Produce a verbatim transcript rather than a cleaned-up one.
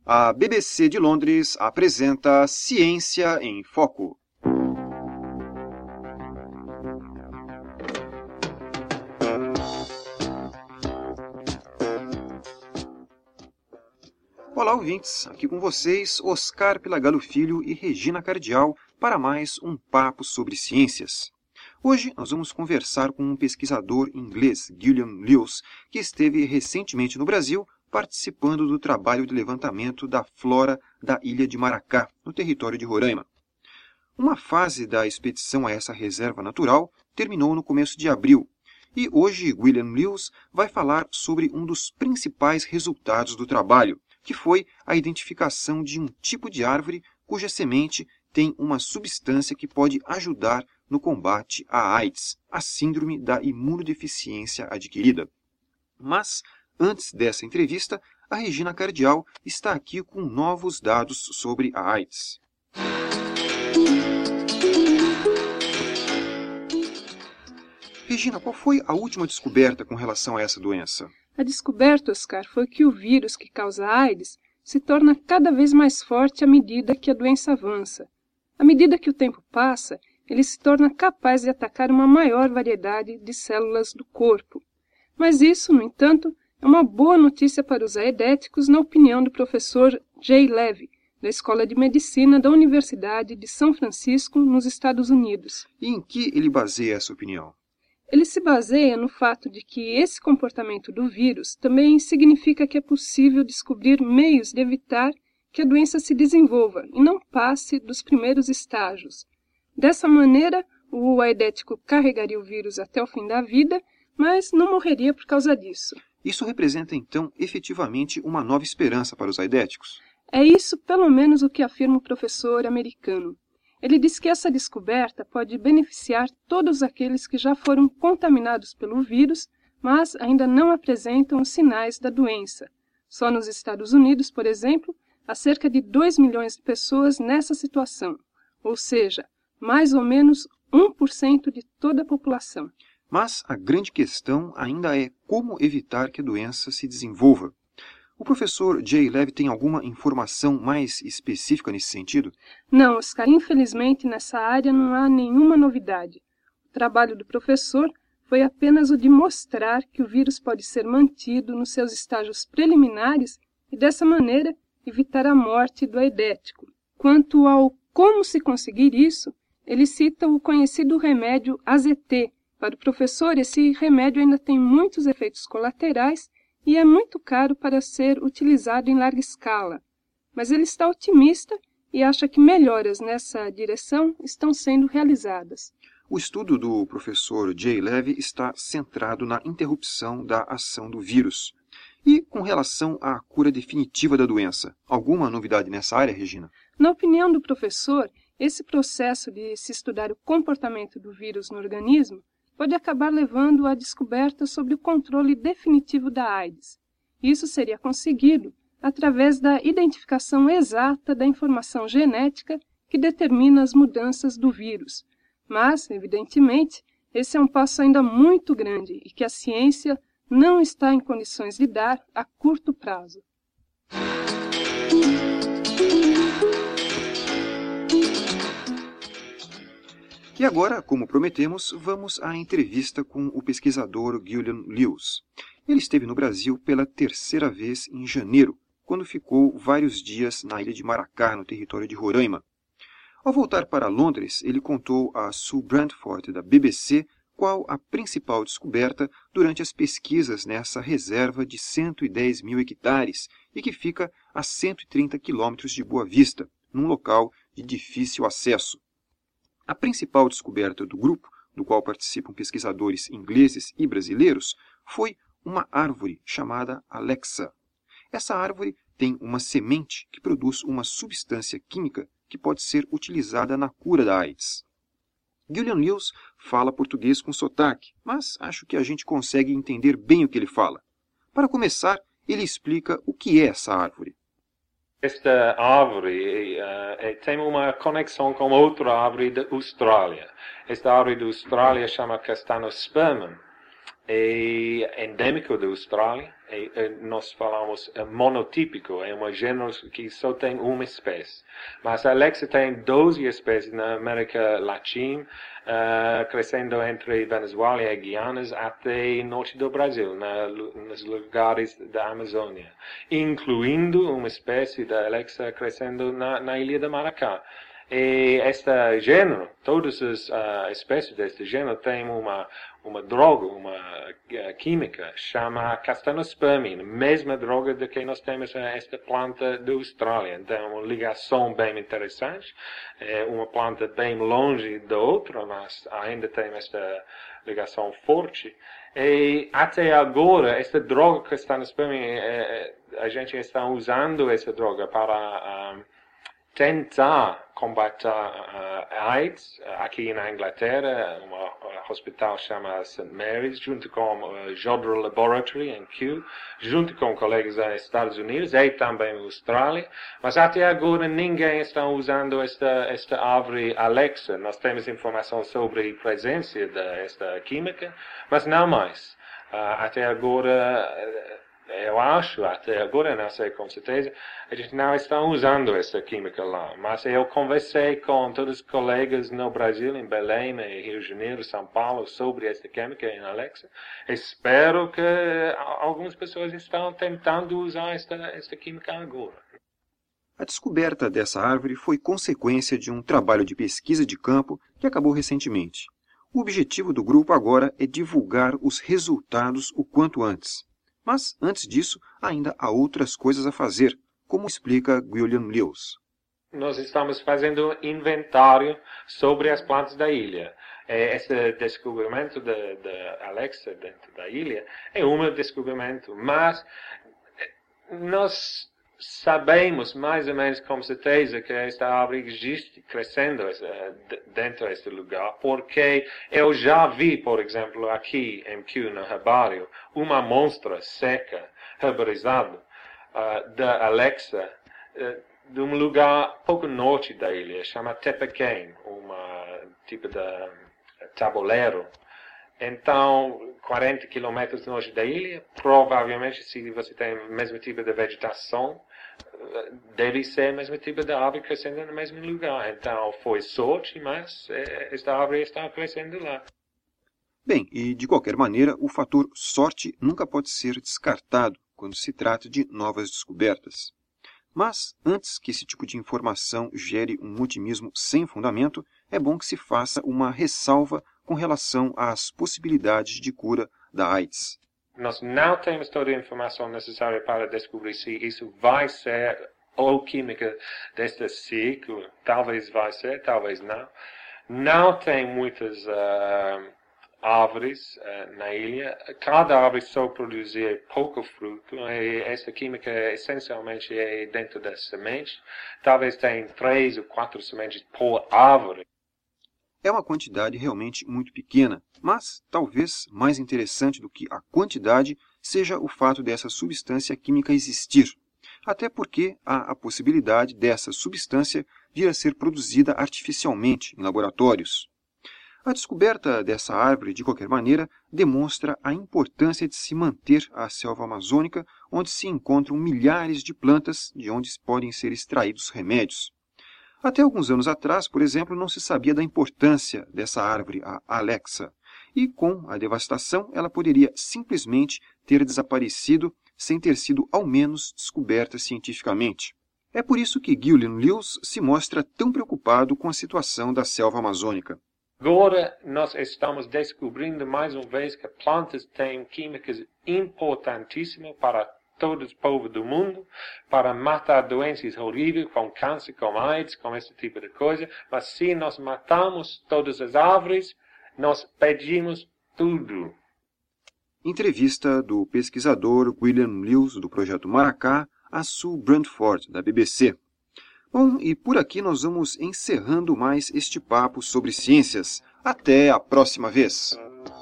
A B B C de Londres apresenta Ciência em Foco. Olá, ouvintes! Aqui com vocês, Oscar Pelagalo Filho e Regina Cardial para mais um papo sobre ciências. Hoje nós vamos conversar com um pesquisador inglês, Gillian Lewis, que esteve recentemente no Brasil participando do trabalho de levantamento da flora da ilha de Maracá, no território de Roraima. Uma fase da expedição a essa reserva natural terminou no começo de abril, e hoje Gillian Lewis vai falar sobre um dos principais resultados do trabalho, que foi a identificação de um tipo de árvore cuja semente tem uma substância que pode ajudar no combate à AIDS, a síndrome da imunodeficiência adquirida. Mas, antes dessa entrevista, a Regina Cardial está aqui com novos dados sobre a AIDS. Regina, qual foi a última descoberta com relação a essa doença? A descoberta, Oscar, foi que o vírus que causa a AIDS se torna cada vez mais forte à medida que a doença avança. À medida que o tempo passa, ele se torna capaz de atacar uma maior variedade de células do corpo. Mas isso, no entanto, é uma boa notícia para os aedéticos, na opinião do professor Jay Levy, da Escola de Medicina da Universidade de São Francisco, nos Estados Unidos. E em que ele baseia essa opinião? Ele se baseia no fato de que esse comportamento do vírus também significa que é possível descobrir meios de evitar que a doença se desenvolva e não passe dos primeiros estágios. Dessa maneira, o aedético carregaria o vírus até o fim da vida, mas não morreria por causa disso. Isso representa, então, efetivamente uma nova esperança para os aedéticos? É isso, pelo menos, o que afirma o professor americano. Ele diz que essa descoberta pode beneficiar todos aqueles que já foram contaminados pelo vírus, mas ainda não apresentam os sinais da doença. Só nos Estados Unidos, por exemplo, há cerca de dois milhões de pessoas nessa situação, ou seja, mais ou menos um por cento de toda a população. Mas a grande questão ainda é como evitar que a doença se desenvolva. O professor Jay Levy tem alguma informação mais específica nesse sentido? Não, Oscar, infelizmente nessa área não há nenhuma novidade. O trabalho do professor foi apenas o de mostrar que o vírus pode ser mantido nos seus estágios preliminares e, dessa maneira, evitar a morte do aedético. Quanto ao como se conseguir isso, ele cita o conhecido remédio A Z T. Para o professor, esse remédio ainda tem muitos efeitos colaterais e é muito caro para ser utilizado em larga escala. Mas ele está otimista e acha que melhoras nessa direção estão sendo realizadas. O estudo do professor Jay Levy está centrado na interrupção da ação do vírus. E com relação à cura definitiva da doença, alguma novidade nessa área, Regina? Na opinião do professor, esse processo de se estudar o comportamento do vírus no organismo pode acabar levando à descoberta sobre o controle definitivo da AIDS. Isso seria conseguido através da identificação exata da informação genética que determina as mudanças do vírus. Mas, evidentemente, esse é um passo ainda muito grande e que a ciência não está em condições de dar a curto prazo. E agora, como prometemos, vamos à entrevista com o pesquisador Gillian Lewis. Ele esteve no Brasil pela terceira vez em janeiro, quando ficou vários dias na ilha de Maracá, no território de Roraima. Ao voltar para Londres, ele contou a Sue Brantford, da B B C, qual a principal descoberta durante as pesquisas nessa reserva de cento e dez mil hectares e que fica a cento e trinta quilômetros de Boa Vista, num local de difícil acesso. A principal descoberta do grupo, do qual participam pesquisadores ingleses e brasileiros, foi uma árvore chamada Alexa. Essa árvore tem uma semente que produz uma substância química que pode ser utilizada na cura da AIDS. Gillian Lewis fala português com sotaque, mas acho que a gente consegue entender bem o que ele fala. Para começar, ele explica o que é essa árvore. Esta árvore uh, tem uma conexão com outra árvore da Austrália. Esta árvore da Austrália chama Castanospermum. é endêmico da Austrália. É, é, nós falamos é monotípico, é um gênero que só tem uma espécie. Mas a Alexa tem doze espécies na América Latina, uh, crescendo entre Venezuela e Guiana até norte do Brasil, na, nos lugares da Amazônia, incluindo uma espécie da Alexa crescendo na, na ilha de Maracá. E este gênero, todas as uh, espécies deste gênero têm uma, uma droga, uma uh, química, chama castanospermina, mesma droga de que nós temos esta planta da Austrália. Então, é uma ligação bem interessante, é uma planta bem longe da outra, mas ainda tem esta ligação forte. E até agora, esta droga castanospermina, é, a gente está usando essa droga para um, tentar combater uh, AIDS, uh, aqui na Inglaterra, um uh, hospital chama Saint Mary's, junto com o uh, Jodrell Laboratory em Kew, junto com colegas nos Estados Unidos e também na Austrália, mas até agora ninguém está usando esta, esta árvore Alexa. Nós temos informação sobre a presença desta química, mas não mais. Uh, até agora, uh, eu acho, até agora, não sei com certeza, a gente não está usando essa química lá. Mas eu conversei com todos os colegas no Brasil, em Belém, em Rio de Janeiro, São Paulo, sobre essa química em Alexa. Espero que algumas pessoas estão tentando usar esta, esta química agora. A descoberta dessa árvore foi consequência de um trabalho de pesquisa de campo que acabou recentemente. O objetivo do grupo agora é divulgar os resultados o quanto antes. Mas, antes disso, ainda há outras coisas a fazer, como explica William Lewis. Nós estamos fazendo um inventário sobre as plantas da ilha. Esse descobrimento da de, de Alexa dentro da ilha é um descobrimento, mas nós sabemos mais ou menos com certeza que esta árvore existe crescendo dentro deste lugar, porque eu já vi, por exemplo, aqui em Kew, no herbário, uma amostra seca, herbarizada, uh, da Alexa, uh, de um lugar pouco norte da ilha, chama Tepequém, um tipo de tabuleiro. Então, quarenta quilômetros longe da ilha, provavelmente, se você tem o mesmo tipo de vegetação, deve ser o mesmo tipo de árvore crescendo no mesmo lugar. Então, foi sorte, mas esta árvore está crescendo lá. Bem, e de qualquer maneira, o fator sorte nunca pode ser descartado quando se trata de novas descobertas. Mas, antes que esse tipo de informação gere um otimismo sem fundamento, é bom que se faça uma ressalva com relação às possibilidades de cura da AIDS. Nós não temos toda a informação necessária para descobrir se isso vai ser ou química deste ciclo. Talvez vai ser, talvez não. Não tem muitas uh, árvores uh, na ilha. Cada árvore só produz pouco fruto. E essa química essencialmente é dentro das sementes. Talvez tenha três ou quatro sementes por árvore. É uma quantidade realmente muito pequena, mas talvez mais interessante do que a quantidade seja o fato dessa substância química existir, até porque há a possibilidade dessa substância vir a ser produzida artificialmente em laboratórios. A descoberta dessa árvore, de qualquer maneira, demonstra a importância de se manter a selva amazônica, onde se encontram milhares de plantas de onde podem ser extraídos remédios. Até alguns anos atrás, por exemplo, não se sabia da importância dessa árvore, a Alexa, e com a devastação ela poderia simplesmente ter desaparecido sem ter sido ao menos descoberta cientificamente. É por isso que William Lewis se mostra tão preocupado com a situação da selva amazônica. Agora nós estamos descobrindo mais uma vez que plantas têm químicas importantíssimas para todo o povo do mundo, para matar doenças horríveis, como câncer, como AIDS, como esse tipo de coisa. Mas se nós matamos todas as árvores, nós perdemos tudo. Entrevista do pesquisador William Lewis, do Projeto Maracá, a Sue Brantford, da B B C. Bom, e por aqui nós vamos encerrando mais este papo sobre ciências. Até a próxima vez!